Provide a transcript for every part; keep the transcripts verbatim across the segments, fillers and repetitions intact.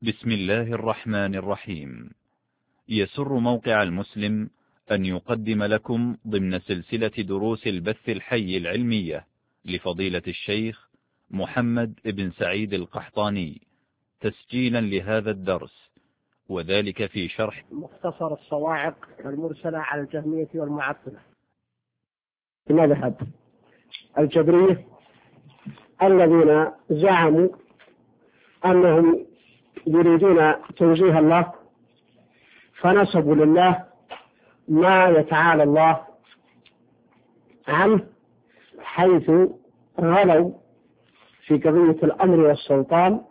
بسم الله الرحمن الرحيم. يسر موقع المسلم أن يقدم لكم ضمن سلسلة دروس البث الحي العلمية لفضيلة الشيخ محمد بن سعيد القحطاني تسجيلا لهذا الدرس، وذلك في شرح مختصر الصواعق المرسلة على الجهمية والمعطلة. مذهب الجبرية الذين زعموا أنهم يريدون توجيه الله، فنسبوا لله ما يتعالى الله عنه، حيث غلوا في قضية الأمر والسلطان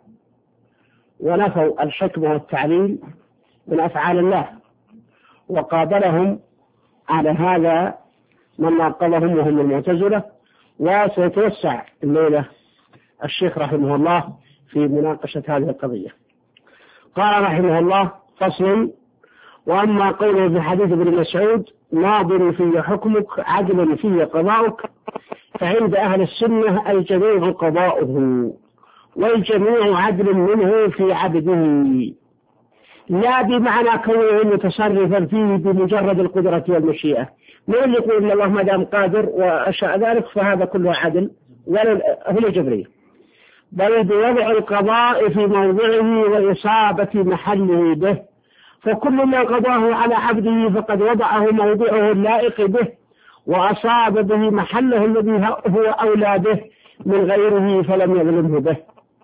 ونفوا الحكمة والتعليل من أفعال الله، وقابلهم على هذا من ناقضهم وهم المعتزلة. وسيتوسع الليلة الشيخ رحمه الله في مناقشة هذه القضية. قال رحمه الله: فصل: وأما قوله في حديث ابن مسعود ماض في حكمك عدل في قضاؤك، فعند أهل السنة الجميع قضاؤه والجميع عدل منه في عبده، لا بمعنى كونه متصرفا فيه بمجرد القدرة والمشيئة. من اللي يقول إن الله ما دام قادر وأشاء ذلك فهذا كله عدل، ولا هم الجبرية، بل بوضع القضاء في موضعه وإصابة محله به، فكل ما قضاه على عبده فقد وضعه موضعه اللائق به وأصاب به محله الذي هو أولى به من غيره فلم يظلمه به.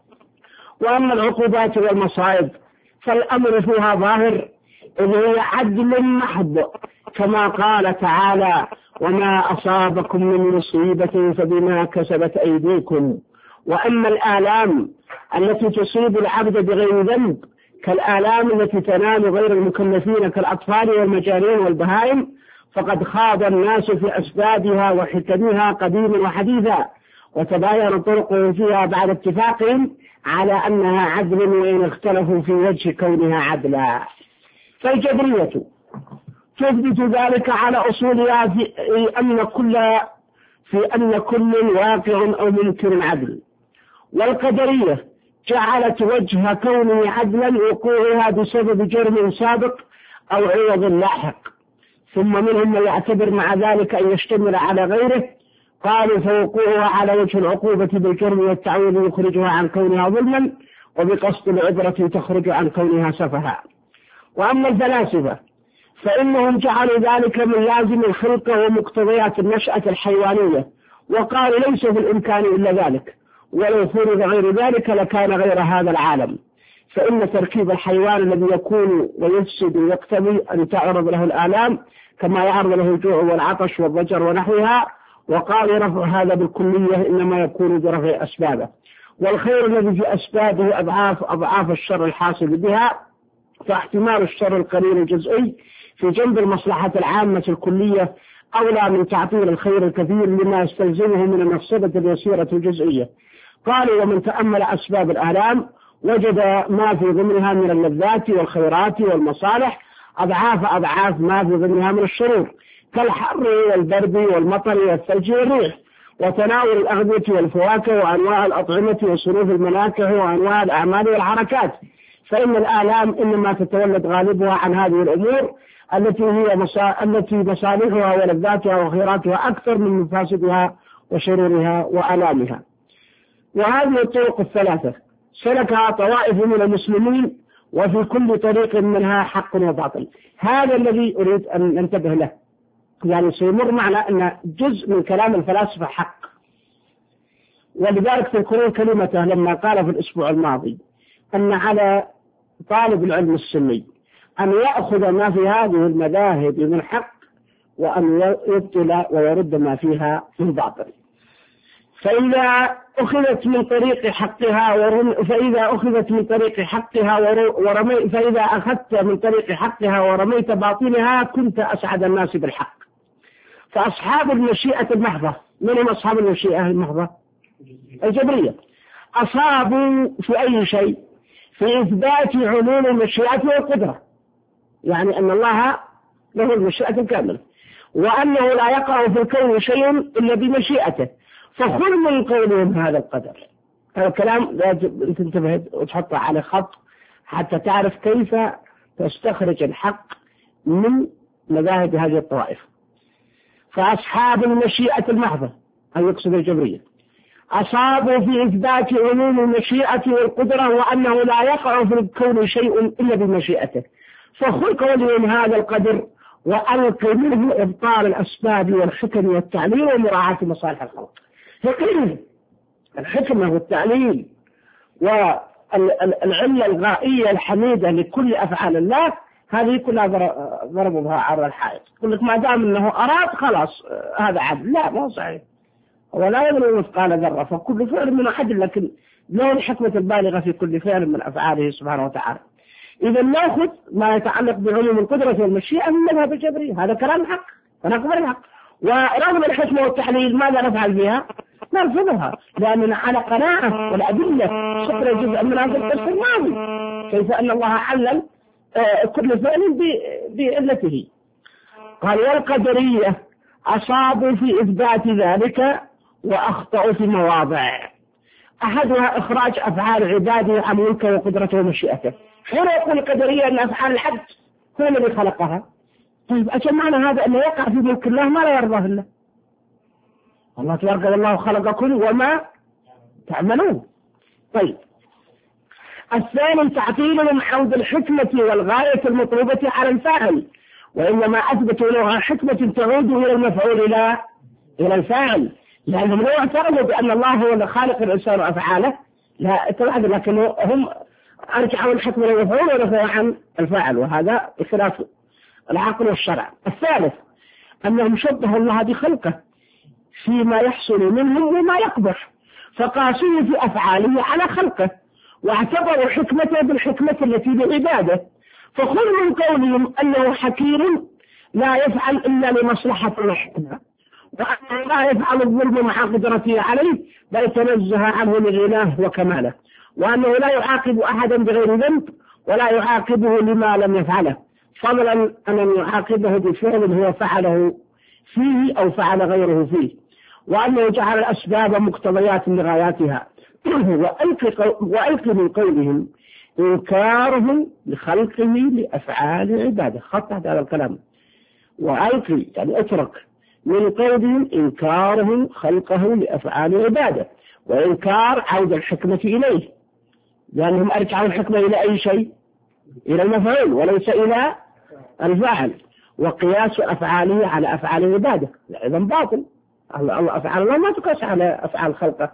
وأما العقوبات والمصائب فالأمر فيها ظاهر إن هي عدل محض، كما قال تعالى: وما أصابكم من مصيبة فبما كسبت أيديكم. وأما الآلام التي تصيب العبد بغير ذنب كالآلام التي تنال غير المكلفين كالأطفال والمجانين والبهائم، فقد خاض الناس في أسبابها وحكمها قديما وحديثا، وتباين طرقه فيها بعد اتفاقهم على أنها عدل وإن اختلفوا في وجه كونها عدلا. فالجبرية تثبت ذلك على أصولها في أن كل في أن كل واقع أو ممكن عدل، والقدرية جعلت وجه كونه عدلا وقوعها بسبب جرم سابق أو عوض لاحق، ثم منهم من يعتبر مع ذلك أن يشتمل على غيره، قالوا فوقوعها على وجه العقوبة بالجرم والتعويض يخرجها عن كونها ظلما، وبقصد العبرة تخرج عن كونها سفها. وأما الفلاسفة فإنهم جعلوا ذلك من لازم الخلقة ومقتضيات النشأة الحيوانية، وقالوا ليس في الإمكان إلا ذلك، ولو فرض غير ذلك لكان غير هذا العالم، فإن تركيب الحيوان الذي يكون ويفسد يقتضي أن تعرض له الآلام كما يعرض له الجوع والعطش والضجر ونحوها. وقالوا رفع هذا بالكلية إنما يكون برفع أسبابه، والخير الذي في أسبابه أضعاف أضعاف الشر الحاصل بها، فاحتمال الشر القليل الجزئي في جنب المصلحة العامة الكلية أولى من تعطيل الخير الكثير لما يستلزمه من المفسدة اليسيرة الجزئية. قالوا: ومن تأمل أسباب الآلام وجد ما في ضمنها من اللذات والخيرات والمصالح أضعاف أضعاف ما في ضمنها من الشرور، كالحر والبرد والمطر والثلج والريح، وتناول الأغذية والفواكه وأنواع الأطعمة وصنوف المناكح وأنواع الأعمال والحركات، فإن الآلام إنما تتولد غالبها عن هذه الأمور التي هي مصا... التي مصالحها ولذاتها وخيراتها أكثر من مفاسدها وشرورها وآلامها. وهذه الطرق الثلاثة سلكها طوائف من المسلمين، وفي كل طريق منها حق وباطل. هذا الذي أريد أن ننتبه له، يعني سيمر معنا أن جزء من كلام الفلاسفة حق، ولذلك تذكرون كلمته لما قال في الأسبوع الماضي أن على طالب العلم السني أن يأخذ ما في هذه المذاهب من حق وأن يبطل ويرد ما فيها من باطل. فإذا أخذت من طريق حقها ورم فإذا أخذت من طريق حقها ورمي فإذا أخذت من طريق حقها ورميت باطلها كنت أسعد الناس بالحق. فأصحاب المشيئة المحضة، من هم أصحاب المشيئة المحضة؟ الجبرية. أصابوا في أي شيء؟ في إثبات علوم المشيئة والقدرة، يعني أن الله له المشيئة الكاملة، وأنه لا يقع في الكون شيء إلا بمشيئته، فخذ من قولهم هذا القدر. هذا الكلام لازم تنتبه وتحطه على خط حتى تعرف كيف تستخرج الحق من مذاهب هذه الطوائف. فأصحاب المشيئة المحضة أن يقصد الجبرية أصابوا في إثبات عموم المشيئة والقدرة وأنه لا يقع في الكون شيء إلا بمشيئته، فخلق وليهم هذا القدر وألقي منه إبطال الأسباب والحكم والتعليل ومراعاة مصالح الخلق. الحكمة والتعليل والعلة الغائية الحميدة لكل أفعال الله هذه كلها ضربوا بها عرض الحائط. يقول لك ما دام أنه أراد خلاص هذا عدل. لا، ما صحيح، ولا يبلغ مثقال ذرة، فكل فعل من أحد، لكن له الحكمة البالغة في كل فعل من أفعاله سبحانه وتعالى. إذا نأخذ ما يتعلق بعلوم القدرة والمشيئة من مذهب الجبرية، هذا كلام حق فنقبل الحق. ورغم الحكمة والتحليل ماذا نفعل بها؟ نرفضها، لأننا على قناعة والأدلة شكل جزء من هذا الدرس الماضي كيف أن الله علم كل فعل بعلته. قال والقدرية أصابوا في إثبات ذلك وأخطأوا في مواضع، أحدها إخراج أفعال عباده عن ملكه وقدرته ومشيئته. حين يقول القدرية أن أفعال العبد هو الذي خلقها، طيب أجل معنى هذا أنه يقع في ملك الله ما لا يرضاه الله. الله تبارك والله خلقكم وما تعملون. طيب الثاني تعطيلهم عود الحكمة والغاية المطلوبة على الفاعل، وإنما أثبتوا لها حكمة تعود إلى المفعول إلى إلى الفاعل، لأنهم لا يعترضوا بأن الله هو اللي خالق الإنسان وأفعاله، لا اتبعد، لكن هم أرجعوا الحكمة للمفعول ورفعوا عن الفاعل، وهذا بخلاف العقل والشرع. الثالث أنهم شبهوا الله بخلقه فيما يحصل منهم وما يقبح، فقاسوا في أفعاله على خلقه، واعتبروا حكمته بالحكمة التي بعباده، فكل من قولهم أنه حكيم لا يفعل إلا لمصلحة الحكمة، وأنه لا يفعل الظلم مع قدرته عليه بل تنزه عنه لغناه وكماله، وأنه لا يعاقب أحدا بغير ذنب ولا يعاقبه لما لم يفعله، فضلا أن يعاقبه بفعل هو فعله فيه أو فعل غيره فيه، وأنه جعل الأسباب مقتضيات لغاياتها. وألقي من قولهم إنكارهم لخلقه لأفعال عباده، خط تحت هذا الكلام، وألقي يعني اترك من قولهم إنكارهم خلقه لأفعال عباده، وإنكار عود الحكمة إليه، لأنهم أرجعوا الحكمة إلى أي شيء؟ إلى المفعول وليس إلى الفاعل، وقياس أفعاله على أفعال عباده إذا باطل. الله أفعال الله ما تقاس على أفعال خلقه.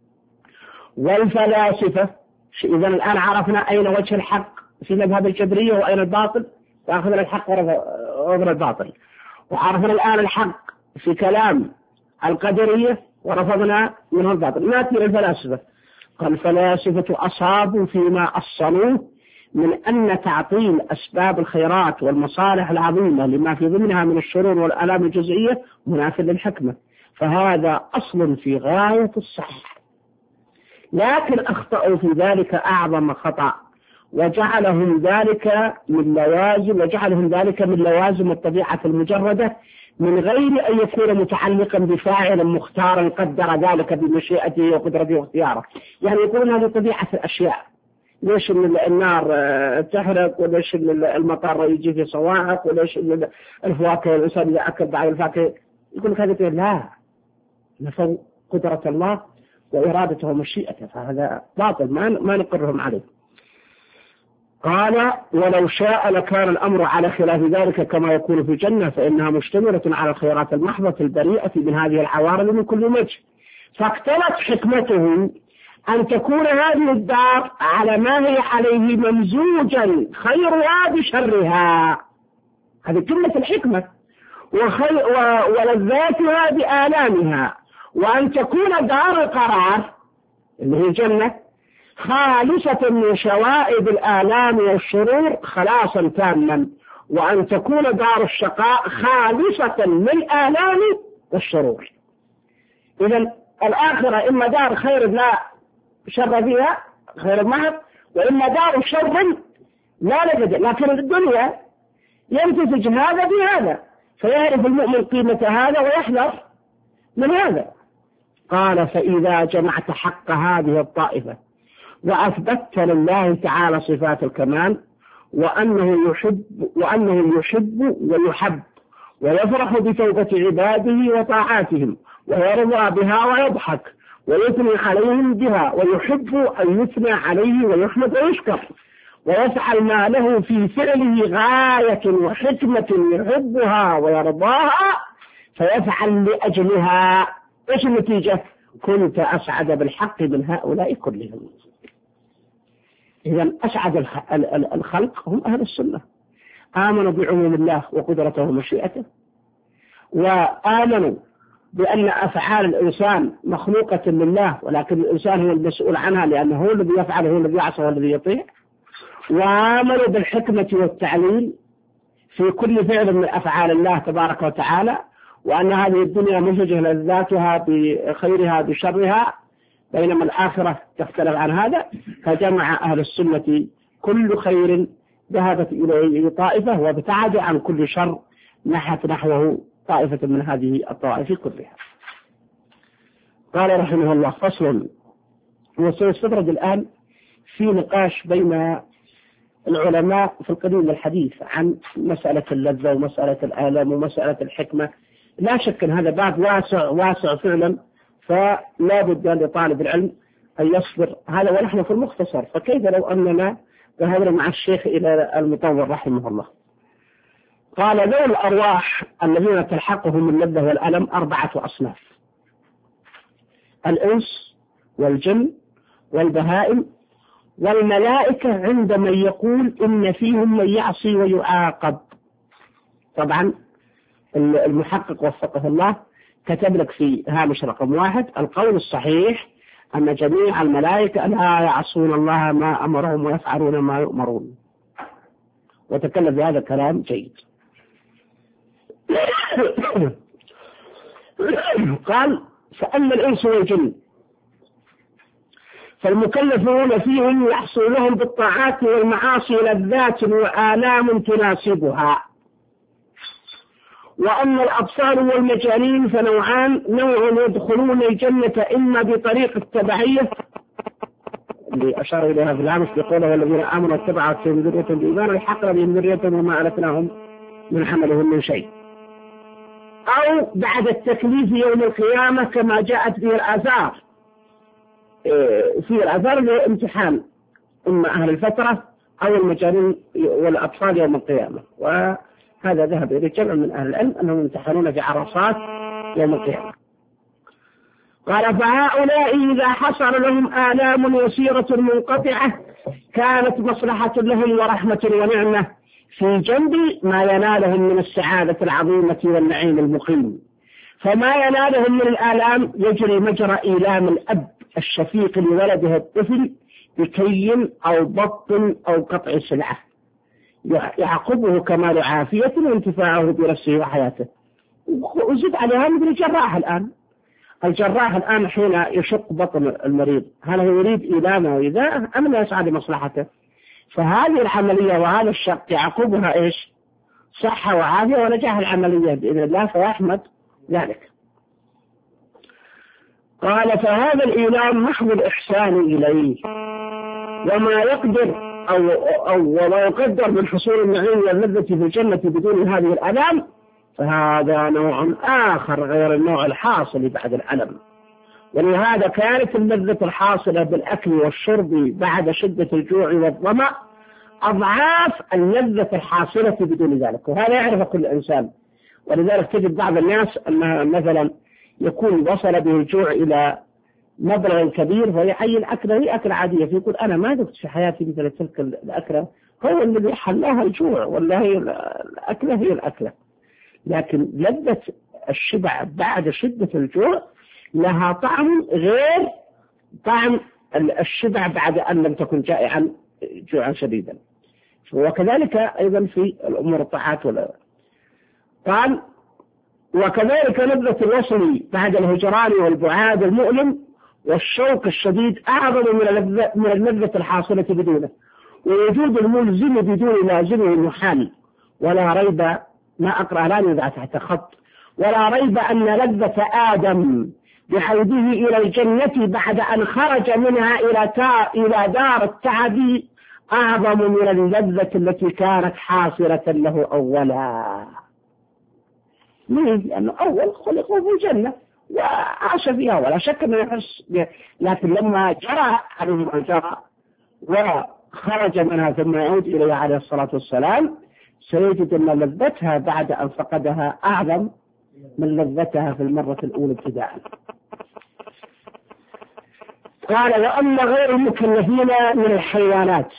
والفلاسفة، إذا الآن عرفنا أين وجه الحق في مذهب الجبرية وأين الباطل، فأخذنا الحق ورفضنا الباطل، وعرفنا الآن الحق في كلام القدرية ورفضنا منه الباطل. نأتي إلى الفلاسفة. قال الفلاسفة أصابوا فيما أصلوه من أن تعطيل أسباب الخيرات والمصالح العظيمة لما في ضمنها من الشرور والآلام الجزئية منافٍ للحكمة، فهذا أصل في غاية الصحة، لكن أخطأوا في ذلك أعظم خطأ، وجعلهم ذلك من لوازم وجعلهم ذلك من لوازم الطبيعة المجردة من غير أن يكون متعلقا بفاعل مختار قدر ذلك بمشيئته وقدرته واختياره. يعني يقولون هذه طبيعة الأشياء، ليش النار تحرق، وليش المطر يجي في صواعق، وليش الفواكه الإنسان إذا أكل بعض الفاكهة يقول لك هذا لا، نفوا قدرة الله وإرادته ومشيئته، فهذا باطل ما ما نقرهم عليه. قال ولو شاء لكان الأمر على خلاف ذلك كما يكون في الجنة، فإنها مشتملة على الخيرات المحضة البريئة من هذه العوارض من كل وجه، فاقتضت حكمته أن تكون هذه الدار على ما هي عليه ممزوجا خيرها بشرها، هذه كلمة الحكمة، وخير ولذاتها بآلامها، وأن تكون دار القرار اللي هي الجنة خالصة من شوائب الآلام والشرور خلاصا تاما، وأن تكون دار الشقاء خالصة من الآلام والشرور. إذن الآخرة إما دار خير لا شر فيها خير محض، وإما دار شر لا لجد، لكن الدنيا يمتزج هذا بهذا، فيعرف المؤمن قيمة هذا ويحذر من هذا. قال فإذا جمعت حق هذه الطائفة وأثبتت لله تعالى صفات الكمال، وأنه يحب وأنه يحب ويحب، ويفرح بتوبة عباده وطاعاتهم، ويرضى بها ويضحك، ويثني عليهم بها، ويحب أن يثنى عليه ويحمد ويشكر، ويفعل ما له في فعله غاية وحكمة يحبها ويرضاها فيفعل لأجلها. إيش النتيجة؟ كنت أسعد بالحق من هؤلاء كلهم. إذن أسعد الخلق هم أهل السنة، آمنوا بعموم الله وقدرته ومشيئته، وآمنوا بأن أفعال الإنسان مخلوقة لله، ولكن الإنسان هو المسؤول عنها لأنه هو الذي يفعل، هو الذي يعصى، هو الذي يطيع. وآمنوا بالحكمة والتعليل في كل فعل من أفعال الله تبارك وتعالى، وأن هذه الدنيا منتجة لذاتها بخيرها بشرها، بينما الآخرة تختلف عن هذا. فجمع أهل السنة كل خير ذهبت إليه طائفة، وابتعد عن كل شر نحت نحوه طائفة من هذه الطوائف كلها. قال رحمه الله: فصل. وسيستدرج الآن في نقاش بين العلماء في القديم والحديث عن مسألة اللذة ومسألة الآلام ومسألة الحكمة. لا شك أن هذا باب واسع واسع فعلا، فلا بد لطالب العلم أن يصبر. هذا ونحن في المختصر، فكيف لو أننا ذهبنا مع الشيخ إلى المطور رحمه الله. قال: ذوي الأرواح الذين تلحقهم اللذة والألم أربعة أصناف: الإنس والجن والبهائم والملائكة، عند من يقول إن فيهم من يعصي ويعاقب. طبعا المحقق وفقه الله كتب لك في هامش رقم واحد: القول الصحيح أن جميع الملائكة لا يعصون الله ما أمرهم ويفعلون ما يؤمرون، وتكلم بهذا الكلام جيد. قال: فأما الإنس والجن فالمكلفون فيهم يحصل لهم بالطاعات والمعاصي لذات وآلام تناسبها. وأما الأبصار والمجانين فنوعان: نوع يدخلون الجنة إما بطريق التبعية اللي أشار إليها في الهامش بقوله: والذين آمنوا واتبعتهم ذريتهم بإيمان الحقنا بهم ذريتهم وما ألتناهم من حملهم من شيء، أو بعد التكليف يوم القيامة كما جاءت به الآثار. في الآثار الامتحان إما أهل الفترة أو المجانين والأطفال يوم القيامة، وهذا ذهب إلى جمع من أهل العلم أنهم يمتحنون في عرصات يوم القيامة. قال: فهؤلاء إذا حصل لهم آلام يسيرة منقطعة كانت مصلحة لهم ورحمة ونعمة في جنب ما ينالهم من السعادة العظيمة والنعيم المقيم. فما ينالهم من الآلام يجري مجرى إيلام الأب الشفيق لولده الطفل بكي أو بط أو قطع سلعة يعقبه كمال عافية وانتفاعه بنفسه وحياته. وزد عليها مثل الجراح الآن. الجراح الآن حين يشق بطن المريض هل هو يريد إيلامه وإيذاءه أم لا يسعى لمصلحته؟ فهذه العملية وهذا الشق يعقبها إيش؟ صحة وعافية ونجاح العملية بإذن الله، فيحمد ذلك. قال: فهذا الإيلام محض الإحسان إليه، وما يقدر أو, أو وما يقدر من حصول النعيم واللذة في الجنة بدون هذه الآلام فهذا نوع آخر غير النوع الحاصل بعد الألم. ولهذا كانت اللذة الحاصلة بالأكل والشرب بعد شدة الجوع والظمأ أضعاف اللذة الحاصلة بدون ذلك، وهذا يعرف كل إنسان. ولذلك تجد بعض الناس أنها مثلا يكون وصل به الجوع إلى مبلغ كبير فهي أي الأكلة هي أكلة عادية، فيقول أنا ما ذقت في حياتي مثل تلك الأكلة، هو الذي حلاها الجوع ولا هي الأكلة هي الأكلة. لكن لذة الشبع بعد شدة الجوع لها طعم غير طعم الشبع بعد أن لم تكن جائعا جوعا شديدا. وكذلك أيضا في الأمور الطاعات ولا. قال: وكذلك لذة الوصل بعد الهجران والبعاد المؤلم والشوق الشديد أعظم من اللذة الحاصلة بدونه، ووجود الملزم بدون لازمه محال. ولا ريب، ما أقرأ لا يوضع تحت خط، ولا ريب أن لذة آدم بحوده إلى الجنة بعد أن خرج منها إلى إلى دار التعب أعظم من اللذة التي كانت حاصلة له أولا. ليه؟ لأنه أول خلقه في الجنة وعاش فيها ولا شك أنه يحس بها، لكن لما جرى عليه ما جرى وخرج منها ثم يعود إليها عليه الصلاة والسلام سيجد أن لذتها بعد أن فقدها أعظم من لذتها في المرة الأولى ابتداء. قال وأما غير المكلفين من الحيوانات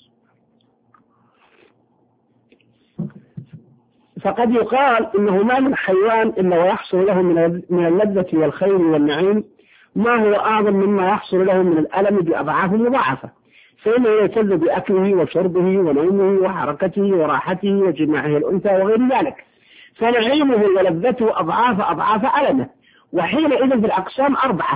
فقد يقال إنه ما من حيوان إلا ويحصل له من اللذة والخير والنعيم ما هو أعظم مما يحصل له من الألم بأضعاف مضاعفة، فإنه يلتذ بأكله وشربه ونومه وحركته وراحته وجماعه الأنثى وغير ذلك، فنعيمه ولذته أضعاف أضعاف ألمه. وحينئذ في الأقسام أربعة: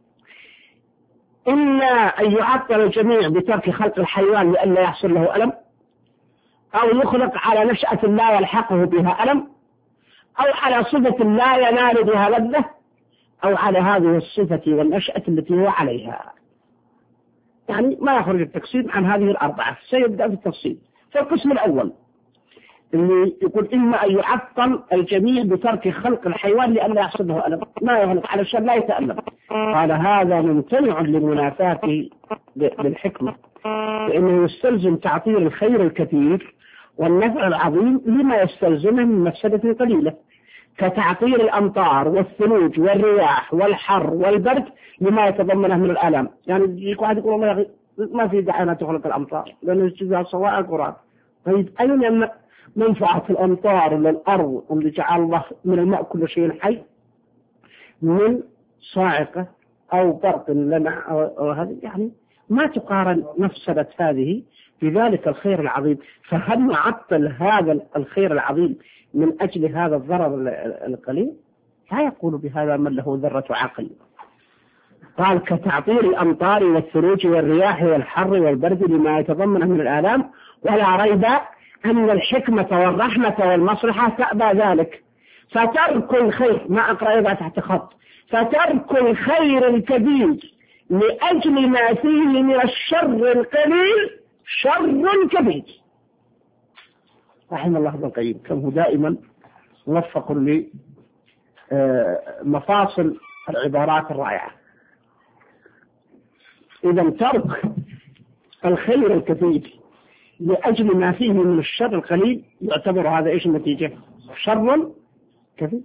إما أن يعطل الجميع بترك خلق الحيوان لئلا يحصل له ألم، أو يخلق على نشأة لا يلحقه بها ألم، أو على صفة لا ينال بها لذة، أو على هذه الصفة والنشأة التي هو عليها. يعني ما يخرج التقسيم عن هذه الأربعة. سيبدأ في التفصيل. فالقسم الأول اللي يقول إما أن يعطل الجميع بترك خلق الحيوان لأن يحصل له ألم، ما يخلق على الشر لا يتألم، قال هذا ممتنع لمنافاته بالحكمة، لأنه يستلزم تعطيل الخير الكثير والنفع العظيم لما يستلزمه من مفسدة قليلة، كتعطيل الأمطار والثلوج والرياح والحر والبرد لما يتضمنه من الآلام. يعني واحد يقول والله ما في داعي أن تخلق الأمطار لأنه يجزيها صواعق قرآن. طيب أين منفعة الأمطار للأرض اللي جعل الله من الماء كل شيء حي من صاعقة أو برق لمع أو هذه؟ يعني ما تقارن مفسدة هذه بذلك الخير العظيم. فهل نعطل هذا الخير العظيم من أجل هذا الضرر القليل؟ لا يقول بهذا من له ذرة عقل. قال كتعطيل الأمطار والثلوج والرياح والحر والبرد لما يتضمنه من الآلام، ولا ريب أن الحكمة والرحمة والمصلحة تأبى ذلك، فترك الخير ما أقرأ يضع تحت خط فترك الخير الكبير لأجل ما فيه من الشر القليل شر كبير. رحم الله ابن القيم، كم هو دائما موفق لمفاصل العبارات الرائعة. إذا ترك الخير الكثير لأجل ما فيه من الشر القليل يعتبر هذا إيش النتيجة؟ شر كثير.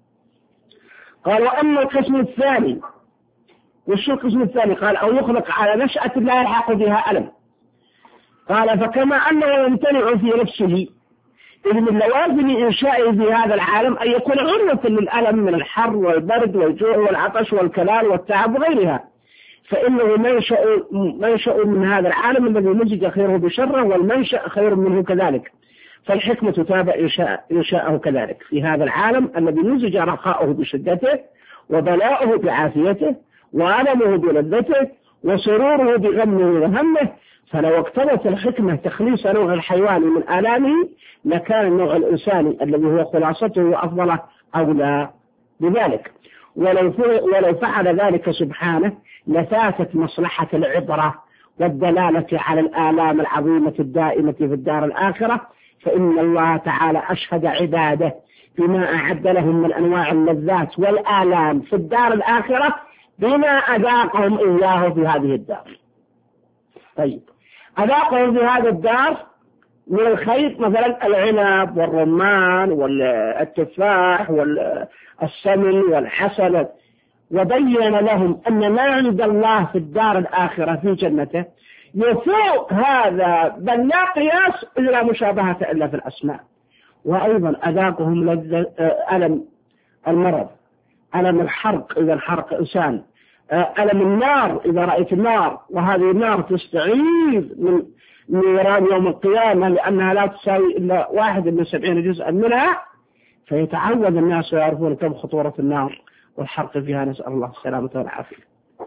قال وأما القسم الثاني، وش القسم الثاني؟ قال أو يخلق على نشأة لا يلحق بها ألم. قال فكما أنه يمتنع في نفسه إذ من لوازم إنشائه في هذا العالم أن يكون عرضة للألم من الحر والبرد والجوع والعطش والكلال والتعب وغيرها، فإنه منشأ منشأ من هذا العالم الذي مزج خيره بشره، والمنشأ خير منه كذلك، فالحكمة تتابع إنشاء إنشاءه كذلك في هذا العالم الذي مزج رخاؤه بشدته وبلاؤه بعافيته وألمه بلذته وسروره بغمه وهمه. فلو اقتضت الحكمة تخليص نوع الحيوان من آلامه لكان النوع الإنساني الذي هو خلاصته وأفضله أولى بذلك، ولو ولو فعل ذلك سبحانه لفاتت مصلحة العبرة والدلالة على الآلام العظيمة الدائمة في الدار الآخرة، فإن الله تعالى أشهد عباده بما أعد لهم من أنواع اللذات والآلام في الدار الآخرة بما أذاقهم إياه في هذه الدار. طيب أذاقهم في هذا الدار من الخير مثلا العنب والرمان والتفاح والسمن والحسن، وبين لهم أن ما عند الله في الدار الآخرة في جنته يفوق هذا بل لا قياس إلا مشابهة إلا في الأسماء. وأيضا أذاقهم ألم المرض، ألم الحرق إذا الحرق إنسان، ألم النار إذا رأيت النار، وهذه النار تستعيذ من نيران يوم القيامة لأنها لا تساوي إلا واحد من سبعين جزءا منها، فيتعود الناس ويعرفون كم خطورة النار والحرق فيها، نسأل الله السلامة والعافية.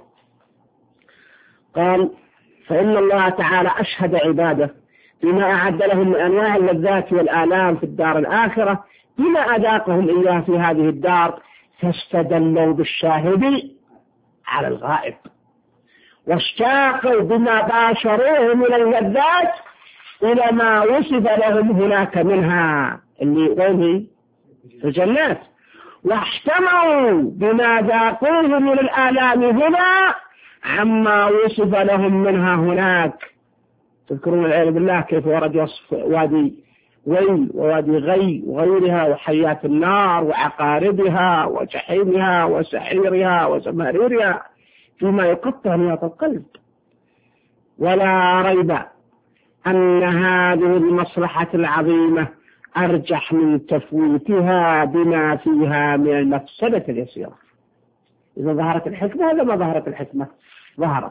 قال فإن الله تعالى أشهد عباده بما أعد لهم من أنواع اللذات والآلام في الدار الآخرة بما أذاقهم إياه في هذه الدار، فاستدلوا بالشاهد على الغائب، واشتاقوا بما باشروه من اللذات إلى ما وصف لهم هناك منها اللي وين في الجنات، واحتموا بما ذاقوه من الآلام هنا عما وصف لهم منها هناك. تذكرون العياذ بالله كيف ورد وصف وادي ويل ووادي غي وغيرها وحيات النار وعقاربها وجحيمها وسعيرها وزمهريرها فيما يقطع نياط القلب. ولا ريب أن هذه المصلحة العظيمة أرجح من تفويتها بما فيها من المفسدة اليسيرة. إذا ظهرت الحكمة هذا ما ظهرت الحكمة ظهرت.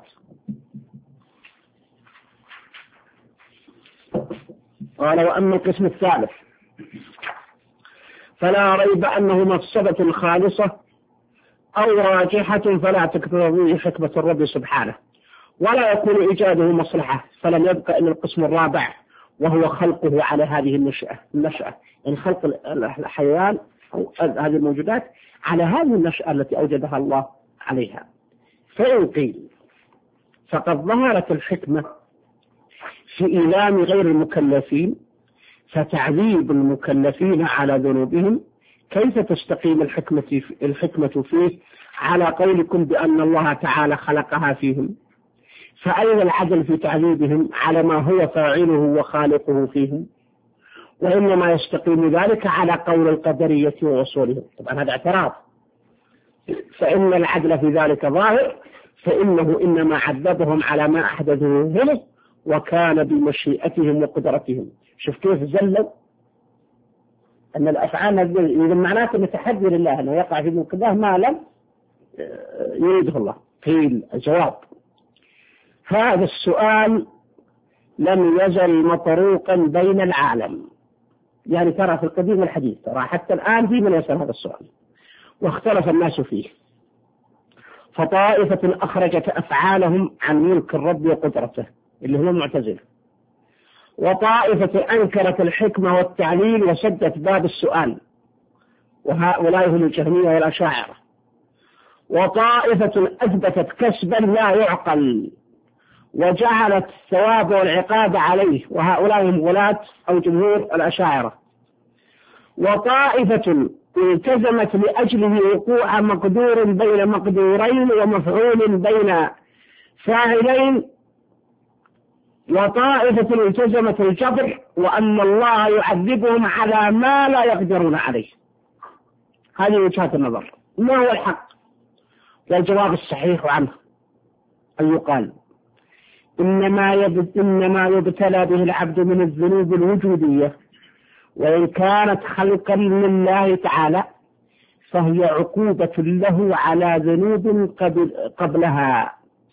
قال وأما القسم الثالث فلا ريب أنه مفسدة خالصة أو راجحة فلا تقتضي حكمة الرب سبحانه، ولا يكون إيجاده مصلحة، فلم يبقى إلا القسم الرابع وهو خلقه على هذه النشأة النشأة يعني خلق الحيوان أو هذه الموجودات على هذه النشأة التي أوجدها الله عليها. فإن قيل فقد ظهرت الحكمة في إيلام غير المكلفين فتعذيب المكلفين على ذنوبهم، كيف تستقيم الحكمة الحكمة فيه على قولكم بأن الله تعالى خلقها فيهم؟ فأين العدل في تعذيبهم على ما هو فاعله وخالقه فيهم؟ وإنما يستقيم ذلك على قول القدرية ووصولهم. طبعا هذا اعتراض، فإن العدل في ذلك ظاهر، فإنه إنما عذبهم على ما أحدثه هم وكان بمشيئتهم وقدرتهم. شوف كيف زلوا أن الأفعال إذا معناته متحدي لله أنه يقع في مقداه ما لم يريده الله. قيل الجواب هذا السؤال لم يزل مطروقا بين العالم، يعني ترى في القديم والحديث، ترى حتى الآن في من يسأل هذا السؤال واختلف الناس فيه. فطائفة أخرجت أفعالهم عن ملك الرب وقدرته اللي هو المعتزلة، وطائفة أنكرت الحكمة والتعليل وسدت باب السؤال وهؤلاء هم الجهمية والأشاعرة، وطائفة أثبتت كسبا لا يعقل وجعلت الثواب والعقاب عليه، وهؤلاء هم غلاة أو جمهور الأشاعرة، وطائفة التزمت لأجله وقوع مقدور بين مقدورين ومفعول بين فاعلين، وطائفة التزمت الجبر وأن الله يعذبهم على ما لا يقدرون عليه. هذه وجهة النظر. ما هو الحق؟ والجواب الصحيح عنه أن يقال إنما إنما يبتلى به العبد من الذنوب الوجودية، وإن كانت خلقا لله تعالى فهي عقوبة له على ذنوب قبل قبلها،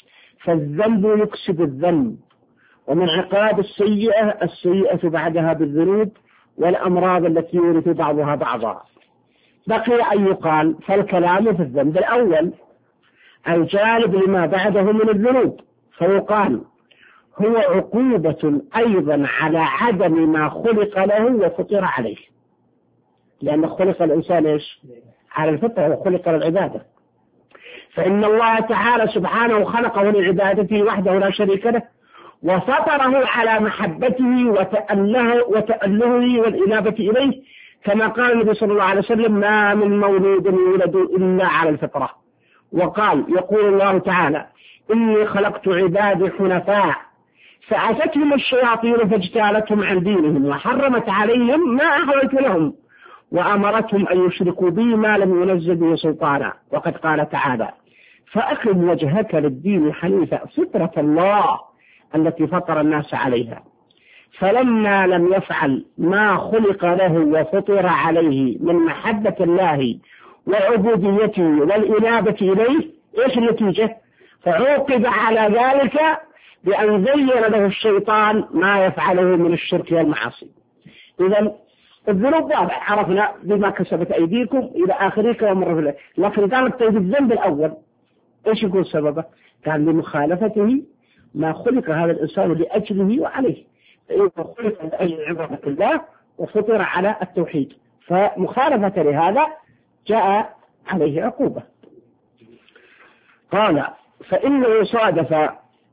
فالذنب يكسب الذنب، ومن عقاب السيئة السيئة بعدها بالذنوب والأمراض التي يورث بعضها بعضا. بقي أن يقال فالكلام في الذنب الأول الجالب لما بعده من الذنوب، فيقال هو عقوبة أيضا على عدم ما خلق له وفطر عليه، لأن خلق الإنسان إيش؟ على الفطرة وخلق للعبادة، فإن الله تعالى سبحانه خلقه لعبادته وحده لا شريك له، وفطره على محبته وتأله وتألهه والإنابة إليه، كما قال النبي صلى الله عليه وسلم ما من مولود يولد إلا على الفطرة. وقال يقول الله تعالى إني خلقت عبادي حنفاء فأتتهم الشياطين فاجتالتهم عن دينهم وحرمت عليهم ما أحويت لهم وأمرتهم أن يشركوا بي ما لم ينزل به سلطانا. وقد قال تعالى فأقم وجهك للدين حنيفا فطرة الله التي فطر الناس عليها. فلما لم يفعل ما خلق له وفطر عليه من محبة الله وعبوديته والإنابة إليه، إيش النتيجة؟ فعوقب على ذلك بأن زين له الشيطان ما يفعله من الشرك والمعاصي. إذن الذنوب واضح عرفنا بما كسبت أيديكم إلى آخره ومر في، لكن قالت طيب الذنب الأول إيش يكون سببه؟ كان لمخالفته ما خلق هذا الإنسان لأجله وعليه، فإنه خلق لأجل عبادة الله وفطر على التوحيد، فمخالفة لهذا جاء عليه عقوبة. قال فإنه صادف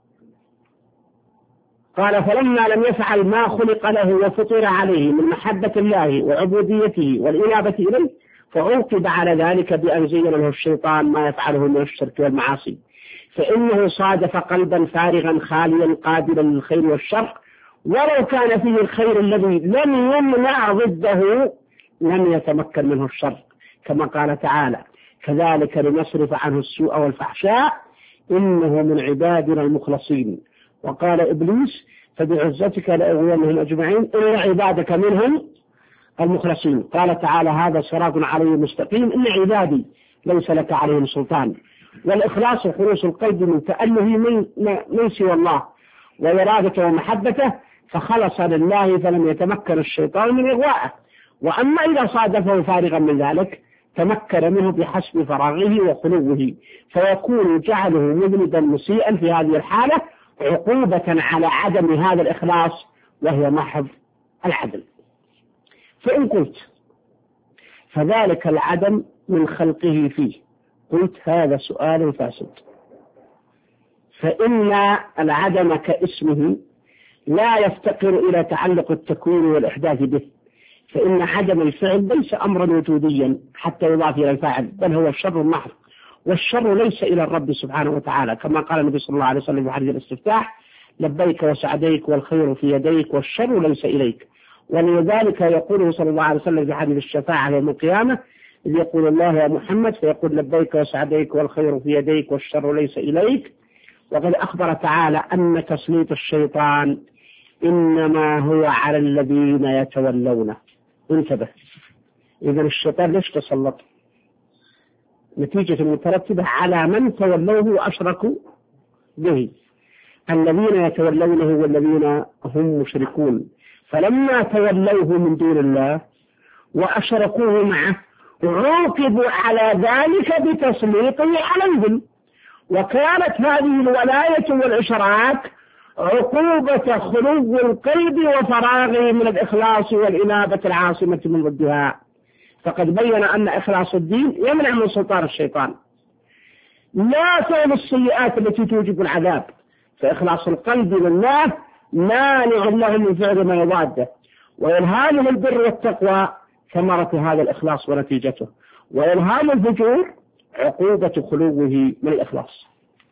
قال فلما لم يفعل ما خلق له وفطر عليه من محبة الله وعبوديته والإنابة إليه فعوقب على ذلك بأن زين له الشيطان ما يفعله من الشرك والمعاصي، فإنه صادف قلبا فارغا خاليا قابلا للخير والشر، ولو كان فيه الخير الذي لم يمنع ضده لم يتمكن منه الشر، كما قال تعالى كذلك لنصرف عنه السوء والفحشاء إنه من عبادنا المخلصين. وقال إبليس فبعزتك لأغوينهم أجمعين إلا عبادك منهم المخلصين. قال تعالى هذا صراط عليه مستقيم إن عبادي ليس لك عليهم سلطان. والإخلاص خلوص القلب من تأله من, من سوى الله وإرادته ومحبته، فخلص لله فلم يتمكن الشيطان من إغواءه. وأما إذا صادفه فارغا من ذلك تمكن منه بحسب فراغه وخلوه، فيكون جعله مذنبا مسيئا في هذه الحالة عقوبة على عدم هذا الإخلاص وهي محض العدل. فإن قلت فذلك العدم من خلقه فيه، قلت هذا سؤال فاسد، فإن العدم كاسمه لا يفتقر إلى تعلق التكوين والإحداث به، فإن عدم الفعل ليس أمرا وجوديا حتى يضاف إلى الفاعل، بل هو الشر المحض، والشر ليس إلى الرب سبحانه وتعالى، كما قال النبي صلى الله عليه وسلم في حديث الاستفتاح لبيك وسعديك والخير في يديك والشر ليس إليك. ولذلك يقوله صلى الله عليه وسلم في حديث الشفاعة يوم القيامة إذ يقول الله يا محمد فيقول لبيك وسعديك والخير في يديك والشر ليس إليك. وقد أخبر تعالى أن تسليط الشيطان إنما هو على الذين يتولونه. انتبه، إذن الشيطان ليش تسلط؟ نتيجة مترتبة على من تولوه وأشركوا به، الذين يتولونه والذين هم مشركون، فلما تولوه من دون الله وأشركوه معه عوقبوا على ذلك بتسليطه عليهم. وكانت هذه الولاية والإشراك عقوبة خلو القلب وفراغه من الإخلاص والإنابة العاصمة من ضدها. فقد بين أن إخلاص الدين يمنع من سلطان الشيطان، لا فعل السيئات التي توجب العذاب، فإخلاص القلب لله مانع له من فعل ما يضاده، وإلهامه البر والتقوى ثمرة هذا الإخلاص ونتيجته، وإلهام الفجور عقوبة خلوه من الإخلاص.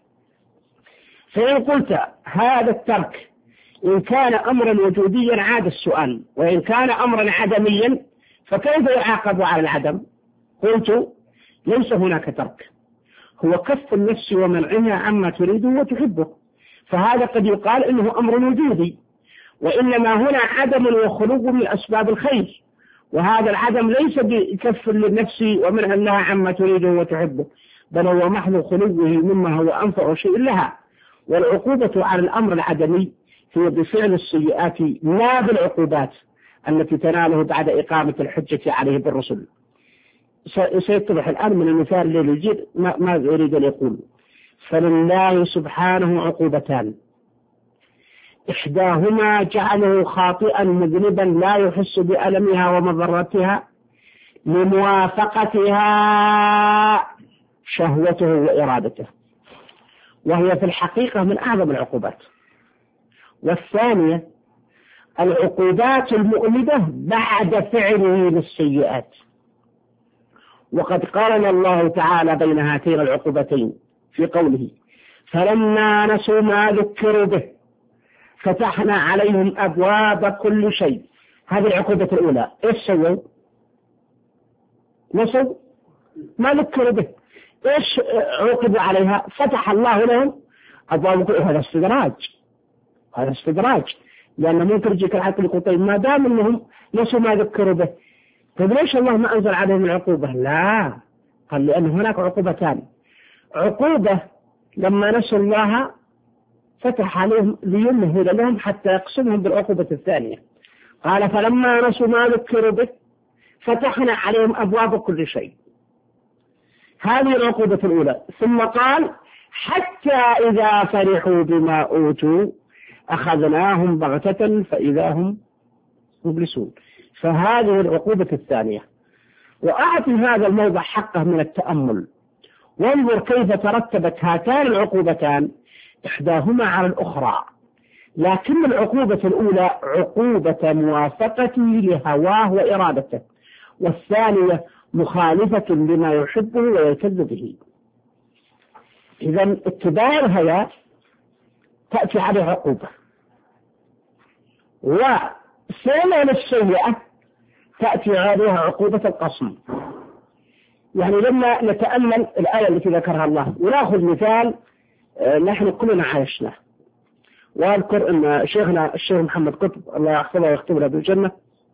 فإن قلت هذا الترك إن كان أمرا وجوديا عاد السؤال، وإن كان أمرا عدميا فكيف يعاقب على العدم؟ قلت ليس هناك ترك، هو كف النفس ومنعها عما تريده وتحبه، فهذا قد يقال إنه أمر وجودي، وإنما هنا عدم وخلو من أسباب الخير، وهذا العدم ليس بكف للنفس ومنع لها عما تريده وتحبه، بل هو محض خلوه مما هو أنفع شيء لها. والعقوبة على الأمر العدمي هي بفعل السيئات لا بالعقوبات التي تناله بعد إقامة الحجة عليه بالرسل. سيتضح الآن من المثال الذي يجيب ما أريد أن يقول. فلله سبحانه عقوبتان، إحداهما جعله خاطئا مذنبا لا يحس بألمها ومضرتها لموافقتها شهوته وإرادته، وهي في الحقيقة من أعظم العقوبات. والثانية العقوبات المؤلمة بعد فعله للسيئات، وقد قارن الله تعالى بين هاتين العقوبتين في قوله فلما نسوا ما ذكروا به فتحنا عليهم أبواب كل شيء. هذه العقوبة الأولى، إيش سووا؟ نسوا ما ذكروا به، إيش عوقبوا عليها؟ فتح الله لهم أبواب كل. هذا استدراج، هذا استدراج، لأن ممكن يجيك العقل يقول طيب ما دام أنهم نسوا ما ذكروا به طيب ليش الله ما أنزل عليهم العقوبة؟ لا، قال لأن هناك عقوبتان، عقوبة لما نسوا الله فتح عليهم ليمهل لهم حتى يقسمهم بالعقوبة الثانية. قال فلما نسوا ما ذكروا به فتحنا عليهم أبواب كل شيء، هذه العقوبة الأولى. ثم قال حتى إذا فرحوا بما أوتوا أخذناهم بغتة فإذا هم مبلسون، فهذه العقوبة الثانية. وأعطي هذا الموضع حقه من التأمل، وانظر كيف ترتبت هاتان العقوبتان إحداهما على الأخرى، لكن العقوبة الأولى عقوبة موافقته لهواه وإرادته، والثانية مخالفة لما يحبه ويلتذ به. إذا اتباع الهوى تأتي عليه عقوبة، وفعل السيئة تأتي عليها عقوبة القصم. يعني لما نتأمل الآية التي ذكرها الله ونأخذ مثال نحن كلنا عايشناه، وأذكر أن شيخنا الشيخ محمد قطب الله يحفظه ويختم له بالجنة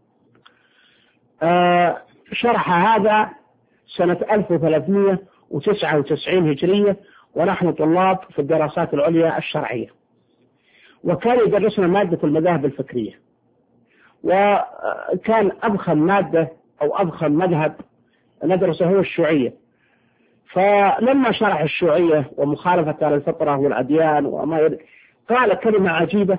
شرح هذا سنة ألف وثلاثمائة وتسعة وتسعين هجرية، ونحن طلاب في الدراسات العليا الشرعية، وكان يدرسنا مادة المذاهب الفكرية، وكان أضخم مادة أو أضخم مذهب ندرسه هو الشيوعية. فلما شرح الشيوعية ومخالفة على الفطرة والأديان وما يد... قال كلمة عجيبة،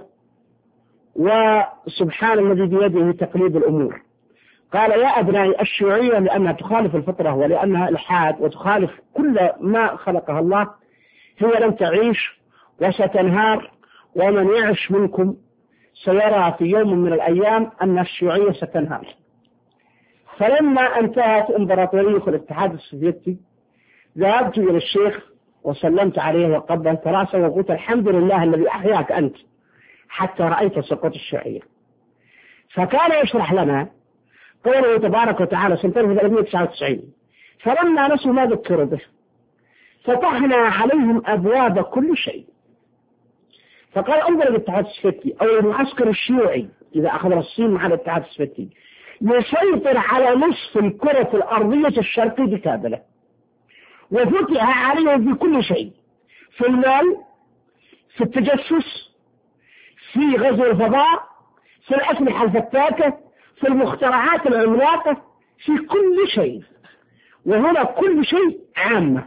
وسبحان الذي بيده تقليب الأمور. قال يا أبنائي الشيوعية لأنها تخالف الفطرة ولأنها إلحاد وتخالف كل ما خلقها الله هي لن تعيش وستنهار، ومن يعش منكم سيرى في يوم من الأيام أن الشيوعية ستنهار. فلما انتهت إمبراطورية الاتحاد السوفيتي ذهبت إلى الشيخ وسلمت عليه وقبلت رأسه وقلت الحمد لله الذي أحياك أنت حتى رأيت سقوط الشيوعية. فكان يشرح لنا قوله تبارك وتعالى سنة ألف وثلاثمائة وتسعة وتسعين فلما نسوا ما ذكروا به فتحنا عليهم أبواب كل شيء. فقال انظر الاتحاد السوفيتي أو المعسكر الشيوعي إذا أخذ الصين مع الاتحاد السوفيتي يسيطر على نصف الكرة الأرضية الشرقية بكامله، وفتح عليهم في كل شيء، في المال، في التجسس، في غزو الفضاء، في الأسلحة الفتاكة، في المخترعات العملاقة، في كل شيء، وهنا كل شيء عامة.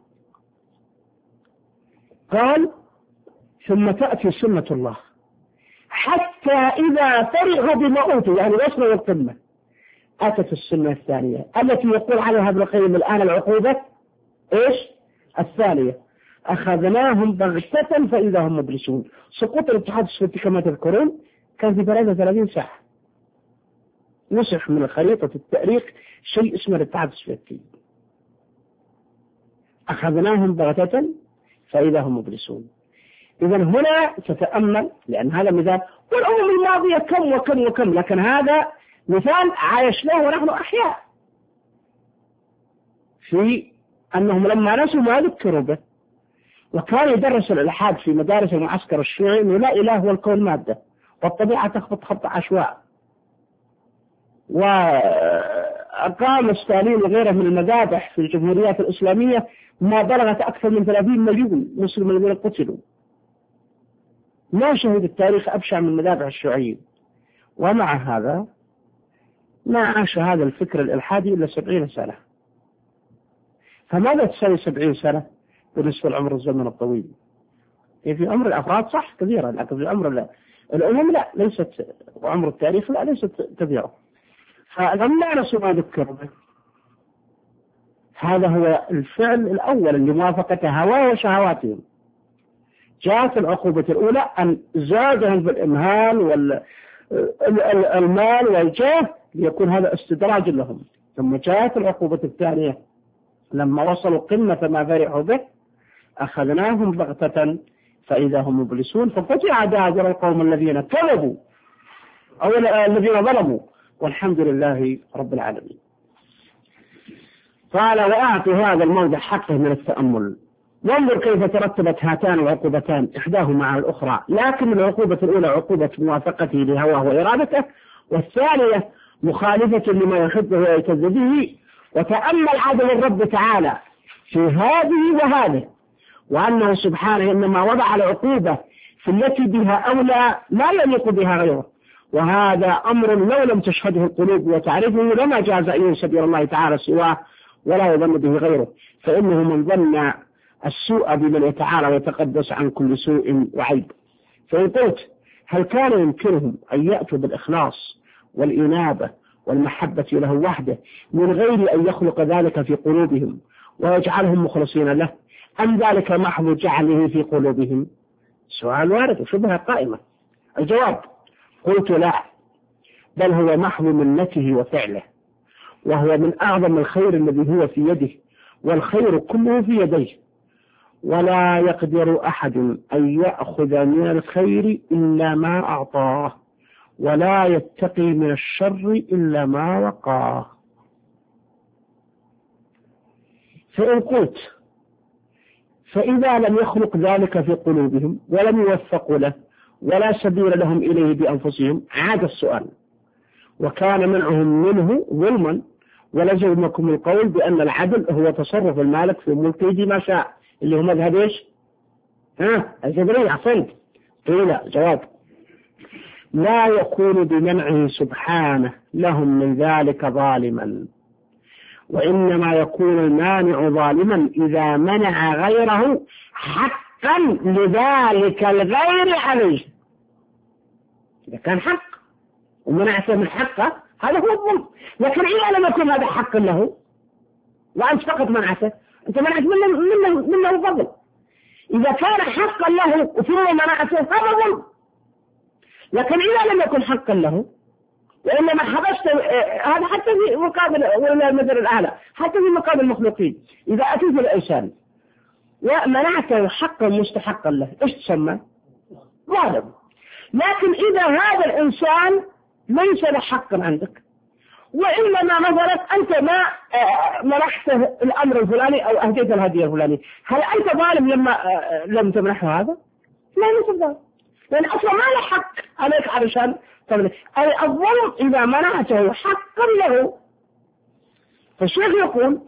قال ثم تأتي سنة الله حتى إذا فرغ بما أوتوا، يعني وصلوا القمة، أتت السنة الثانية التي يقول عليها ابن القيم الآن العقوبة إيش الثانية، أخذناهم بغتة فإذا هم مبلسون. سقوط الاتحاد السوفيتي كما تذكرون كان في ثلاثة وثلاثين ساعة، نسخ من خريطة التاريخ شيء اسمه الاتحاد السوفيتي. أخذناهم بغتة فإذا هم مبلسون. إذا هنا تتأمل، لأن هذا مثال، والأمم الماضية كم وكم وكم، لكن هذا مثال عايشناه ونحن أحياء، في أنهم لما نسوا ما ذكروا به. وكان يدرس الإلحاد في مدارس المعسكر الشيوعي أنه لا إله هو الكون مادة، والطبيعة تخبط خط عشواء. وأقام ستالين وغيره من المذابح في الجمهوريات الإسلامية ما بلغت أكثر من ثلاثين مليون مسلم الذين قتلوا. ما شهد التاريخ أبشع من مذابح الشيوعيين، ومع هذا ما عاش هذا الفكر الإلحادي إلا سبعين سنة. فماذا تساوي سبعين سنة بالنسبة لعمر الزمن الطويل؟ في عمر الأفراد صح كبيرة، لكن في عمر لا. الأمم لا ليست، وعمر التاريخ لا ليست كبيرة. فلما نسوا ما ذكروا به، هذا هو الفعل الأول اللي موافقة هواه وشهواتهم. جاءت العقوبة الأولى أن زادهم بالإمهال والمال والجاه ليكون هذا استدراج لهم، ثم جاءت العقوبة الثانية لما وصلوا قمة ما فرحوا به أخذناهم بغتة فإذا هم مبلسون، فقطع دابر القوم الذين كذبوا أو الذين ظلموا والحمد لله رب العالمين. قال وأعطي هذا الموضع حقه من التأمل، وانظر كيف ترتبت هاتان العقوبتان إحداهما على الأخرى، لكن العقوبة الأولى عقوبة موافقته لهواه وإرادته، والثانية مخالفة لما يحبه ويلتذ به. وتأمل عدل الرب تعالى في هذه وهذه، وأنه سبحانه إنما وضع العقوبة في التي بها أولى لا يليق بها غيره، وهذا أمر لو لم تشهده القلوب وتعرفه لما جاز أن ينسب إلى الله تعالى سواه ولا يظن به غيره، فإنه من ظن السوء بمن يتعالى ويتقدس عن كل سوء وعيب. فإن قلت هل كان يمكنهم أن يأتوا بالإخلاص والإنابة والمحبة له وحده من غير أن يخلق ذلك في قلوبهم ويجعلهم مخلصين له، أم ذلك محض جعله في قلوبهم؟ سؤال وارد وشبهة قائمة. الجواب: قلت لا، بل هو محض منته وفعله، وهو من أعظم الخير الذي هو في يده، والخير كله في يديه، ولا يقدر أحد أن يأخذ من الخير إلا ما أعطاه، ولا يتقي من الشر إلا ما وقاه. فإن قلت فإذا لم يخلق ذلك في قلوبهم ولم يوفقوا له ولا سبيل لهم إليه بأنفسهم، عاد السؤال: وكان منعهم منه ظلما، ولزمكم القول بأن العدل هو تصرف المالك في ملكه بما شاء، اللي هو مذهب إيش؟ ها الجبرية. أحسنت. قيل: جواب: لا يكون بمنعه سبحانه لهم من ذلك ظالما، وإنما يكون المانع ظالما إذا منع غيره حقا لذلك الغير عليه. إذا كان حق ومنعته من حقه هذا هو الظلم، لكن إذا لم يكن هذا حقا له وأنت فقط منعته، أنت منعت منه منه منه فضل. إذا كان حقا له وثم منعته هذا ظلم، لكن إذا لم يكن حقا له وإنما حبست هذا حتى في مقابل ولا المثل الأعلى، حتى في مقابل المخلوقين، إذا أتيت الإنسان ومنعته حقا مستحقا له إيش تسمى؟ ظالم. لكن إذا هذا الإنسان ليس له حقا عندك، وإنما مثلا أنت ما منحته الأمر الفلاني أو أهديت الهدية الفلانية، هل أنت ظالم لما لم تمنحه هذا؟ لا، ليس ظالم، لأن أصلا ما له حق عليك علشان تمنح. أي الظلم إذا منعته حقا له. فالشيخ يقول: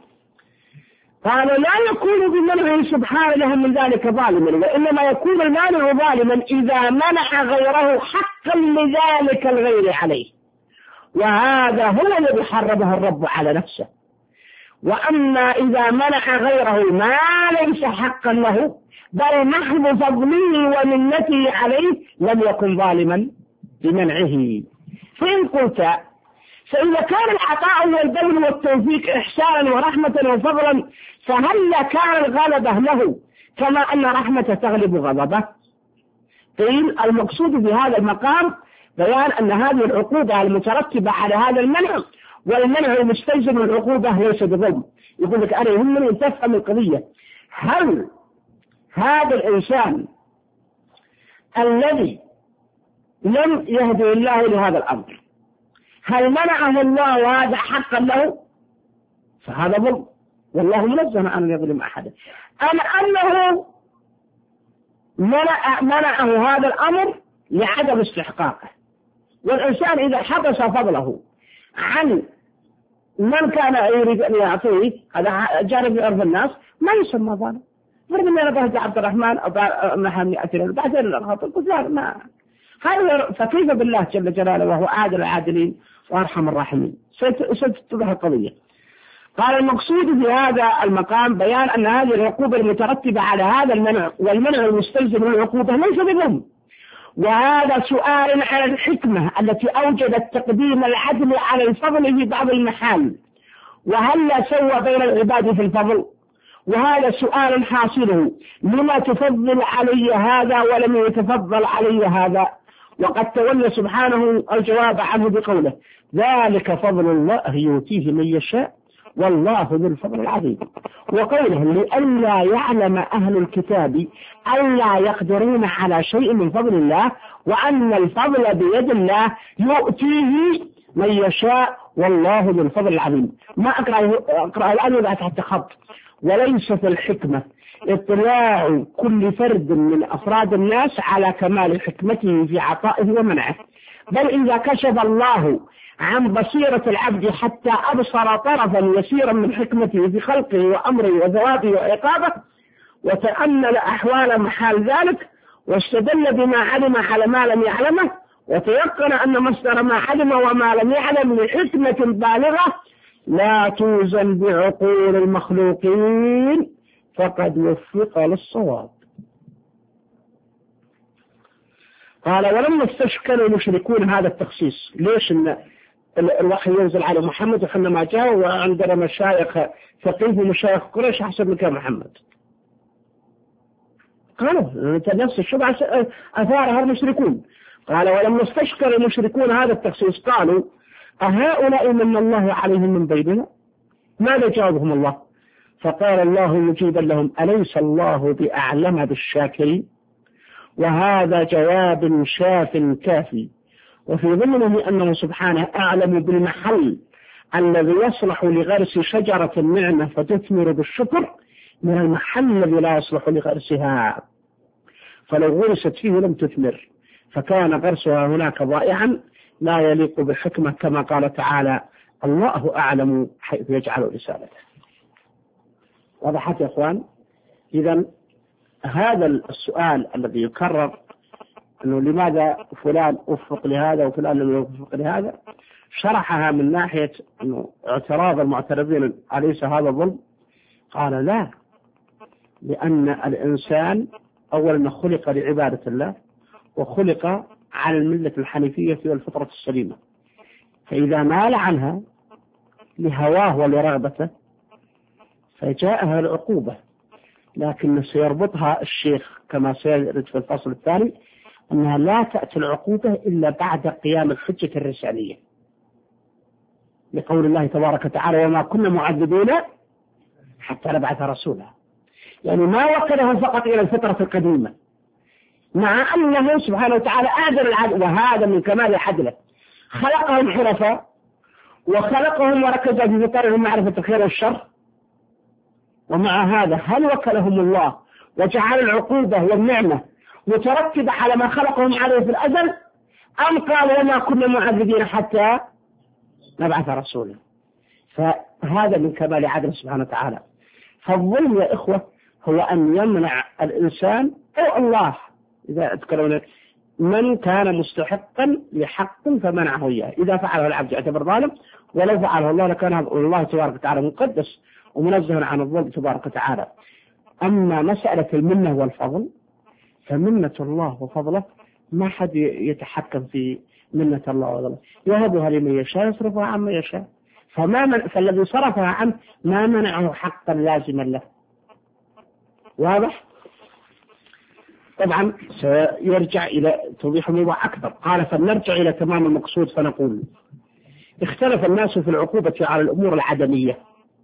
قال لا يكون بمنعه سبحانه لهم من ذلك ظالما، وإنما يكون المانع ظالما إذا منع غيره حقا لذلك الغير عليه، وهذا هو الذي حرمه الرب على نفسه. وأما إذا منع غيره ما ليس حقا له بل محض فضله ومنته عليه لم يكن ظالما بمنعه. فإن قلت فإذا كان العطاء والبذل والتوفيق إحسانا ورحمة وفضلا، فهل كان الغلبة له كما أن رحمة تغلب غضبه؟ قيل: المقصود بهذا المقام بيان أن هذه العقوبة المترتبة على هذا المنع والمنع المستلزم العقوبة ليس بظلم. يقول لك أنا يهمني أن تفهم القضية: هل هذا الإنسان الذي لم يهدي الله لهذا الأمر هل منعه الله وهذا حقا له؟ فهذا ظلم، والله منزه عن أن يظلم أحدا. أم أنه منع منعه هذا الأمر لعدم استحقاقه، والإنسان إذا حبس فضله عن من كان يريد أن يعطيه، هذا جانب في عرف الناس، ما يسمى ظالم. فرض أن أنا بهدي عبد الرحمن أو محمد أتلين بعدين الخاطر قلت لا ما هذا، فكيف بالله جل جلاله وهو عادل العادلين وأرحم الراحمين؟ ستتضح القضية. قال: المقصود بهذا المقام بيان أن هذه العقوبة المترتبة على هذا المنع والمنع المستلزم للعقوبة ليس بظلم، وهذا سؤال على الحكمة التي أوجدت تقديم العدل على الفضل في بعض المحال، وهل لا سوى بين العباد في الفضل؟ وهذا سؤال حاصله: لما تفضل علي هذا ولم يتفضل علي هذا؟ وقد تولى سبحانه الجواب عنه بقوله: ذلك فضل الله يؤتيه من يشاء والله ذو الفضل العظيم. وقوله: لئلا يعلم أهل الكتاب ألا يقدرون على شيء من فضل الله وأن الفضل بيد الله يؤتيه من يشاء والله ذو الفضل العظيم. ما أقرأ أقرأ الآن ولا تحت خط. وليس في الحكمة اطلاع كل فرد من أفراد الناس على كمال حكمته في عطائه ومنعه، بل إذا كشف الله عن بصيرة العبد حتى أبصر طرفا يسيرا من حكمته في خلقه وأمره وثوابه وعقابه، وتأمل أحوال محال ذلك، واستدل بما علم على ما لم يعلمه، وتيقن أن مصدر ما علم وما لم يعلم لحكمة بالغة لا توزن بعقول المخلوقين، فقد وفق للصواب. قال: ولم يستشكل المشركون هذا التخصيص. ليش إن الوحي ينزل على محمد وحنا جاء وعندنا مشايخ ثقيف ومشايخ قريش أحسن منك يا محمد. قالوا أنت نفس الشبعة أثارها المشركون. قال ولم يستشكر المشركون هذا التخصيص قالوا أهؤلاء من الله عليهم من بيننا؟ ماذا جاوبهم الله؟ فقال الله مجيبا لهم أليس الله بأعلم بالشاكرين؟ وهذا جواب شاف كافي، وفي ضمنه أنه سبحانه أعلم بالمحل الذي يصلح لغرس شجرة النعمة فتثمر بالشكر من المحل الذي لا يصلح لغرسها، فلو غرست فيه لم تثمر، فكان غرسها هناك ضائعا لا يليق بالحكمة، كما قال تعالى الله أعلم حيث يجعل رسالته. وضحت يا أخوان؟ إذن هذا السؤال الذي يكرر أنه لماذا فلان أوفق لهذا وفلان لم يوفق لهذا، شرحها من ناحية أنه اعتراض المعترضين أليس هذا ظلم؟ قال لا، لأن الإنسان أولا خلق لعبادة الله، وخلق على الملة الحنيفية والفطرة السليمة، فإذا مال عنها لهواه ولرغبته فجاءها العقوبة، لكن سيربطها الشيخ كما سيرد في الفصل الثاني أنها لا تأتي العقوبة إلا بعد قيام الحجة الرسالية، لقول الله تبارك وتعالى وما كنا معذبين حتى نبعث رسولا، يعني ما وكله فقط إلى الفطرة القديمة، مع أنه سبحانه وتعالى أعدل العدل، وهذا من كمال عدله، خلقهم حرفاء وخلقهم وركز في فطرهم معرفة الخير والشر، ومع هذا هل وكلهم الله وجعل العقوبة والنعمة مترتبة على ما خلقهم عليه في الأزل، أم قال وما كنا معذبين حتى نبعث رسولا؟ فهذا من كمال عدله سبحانه وتعالى. فالظلم يا إخوة هو أن يمنع الإنسان أو الله، إذا أذكرون من كان مستحقا لحق فمنعه إياه، إذا فعله العبد يعتبر ظالم، ولو فعله الله لكان الله تبارك وتعالى مقدس ومنزه عن الظلم تبارك وتعالى. أما مسألة المنة والفضل فمنة الله وفضله ما حد يتحكم في منة الله وفضله، يهبها لمن يشاء يصرفها عما يشاء، فما من فالذي صرفها عنه ما منعه حقا لازما له. واضح؟ طبعا سيرجع إلى توضيح الموضوع أكثر. قال فلنرجع إلى تمام المقصود فنقول اختلف الناس في العقوبة على الأمور العدمية،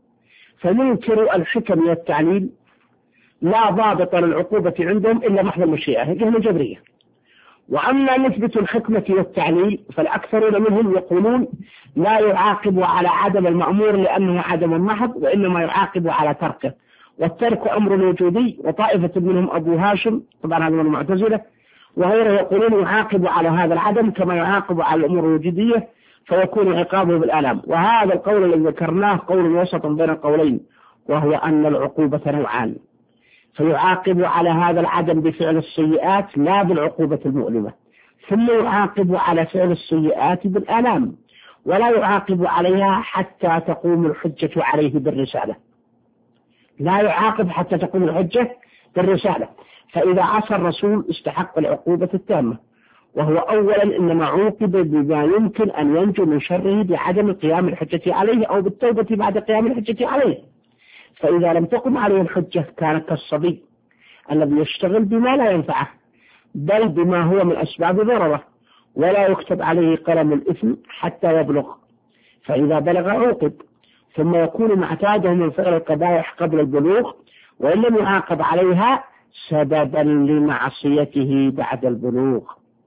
فمنكر الحكم والتعليل لا ضابط للعقوبة عندهم إلا محض المشيئة، هي الجبرية. وأما مثبت الحكمة والتعليل فالأكثرون منهم يقولون لا يعاقب على عدم المأمور لأنه عدم محض، وإنما يعاقب على تركه، والترك أمر وجودي. وطائفة منهم أبو هاشم طبعا هذا من المعتزلة وغيره يقولون يعاقب على هذا العدم كما يعاقب على الأمور الوجودية فيكون عقابه بالآلام. وهذا القول الذي ذكرناه قول وسط بين القولين، وهو أن العقوبة نوعان، فيعاقب على هذا العدم بفعل السيئات لا بالعقوبة المؤلمة، ثم يعاقب على فعل السيئات بالآلام، ولا يعاقب عليها حتى تقوم الحجة عليه بالرسالة، لا يعاقب حتى تقوم الحجة بالرسالة. فإذا عصى الرسول استحق العقوبة التامة، وهو أولا إنما عوقب بما يمكن أن ينجو من شره بعدم قيام الحجة عليه أو بالتوبة بعد قيام الحجة عليه. فإذا لم تقم عليه الحجة كان كالصبي الذي يشتغل بما لا ينفعه بل بما هو من أسباب ضرره، ولا يكتب عليه قلم الإثم حتى يبلغ، فإذا بلغ عوقب، ثم يكون معتاده من فعل القبائح قبل البلوغ، وإن لم يعاقب عليها سببا لمعصيته بعد البلوغ،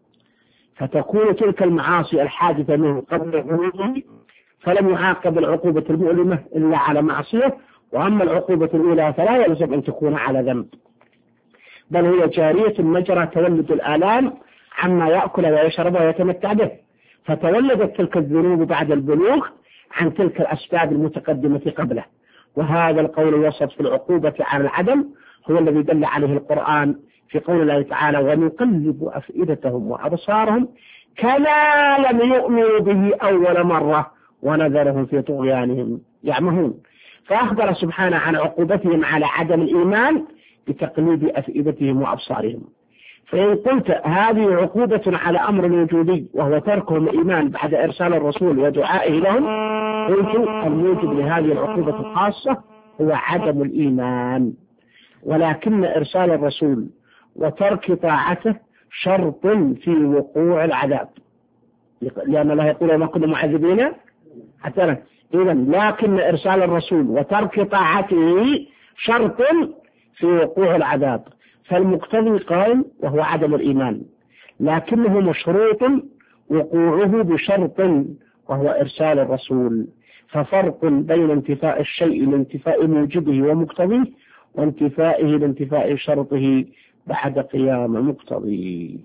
فتكون تلك المعاصي الحادثة منه قبل بلوغه فلم يعاقب العقوبة المؤلمة إلا على معصية، وأما العقوبة الأولى فلا يلزم أن تكون على ذنب، بل هي جارية مجرى تولد الآلام عما يأكل ويشرب ويتمتع به، فتولدت تلك الذنوب بعد البلوغ عن تلك الأسباب المتقدمة قبله. وهذا القول الوسط في العقوبة على العدم هو الذي دل عليه القرآن في قول الله تعالى ونقلب أفئدتهم وأبصارهم كما لم يؤمنوا به أول مرة ونذرهم في طغيانهم يعمهون. فأخبر سبحانه عن عقوبتهم على عدم الإيمان بتقليد أفئدتهم وأبصارهم. فإن قلت هذه عقوبة على أمر وجودي وهو تركهم الإيمان بعد إرسال الرسول ودعائه لهم، قلت الموجب لهذه العقوبة الخاصة هو عدم الإيمان، ولكن إرسال الرسول وترك طاعته شرط في وقوع العذاب، لأن الله يقول وما كنا معذبين حتى إذن لكن إرسال الرسول وترك طاعته شرط في وقوع العذاب، فالمقتضي قائم وهو عدم الإيمان، لكنه مشروط وقوعه بشرط وهو إرسال الرسول، ففرق بين انتفاء الشيء لانتفاء موجبه ومقتضيه وانتفائه لانتفاء شرطه بعد قيام مقتضيه.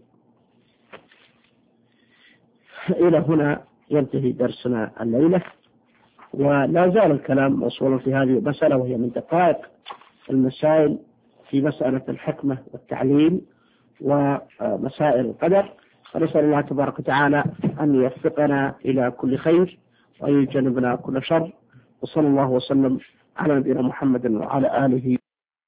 إلى هنا ينتهي درسنا الليلة، ولا زال الكلام موصولا في هذه المسألة، وهي من دقائق المسائل في مسألة الحكمة والتعليم ومسائل القدر، ونسأل الله تبارك وتعالى أن يوفقنا إلى كل خير وأن يجنبنا كل شر، وصلى الله وسلم على نبينا محمد وعلى آله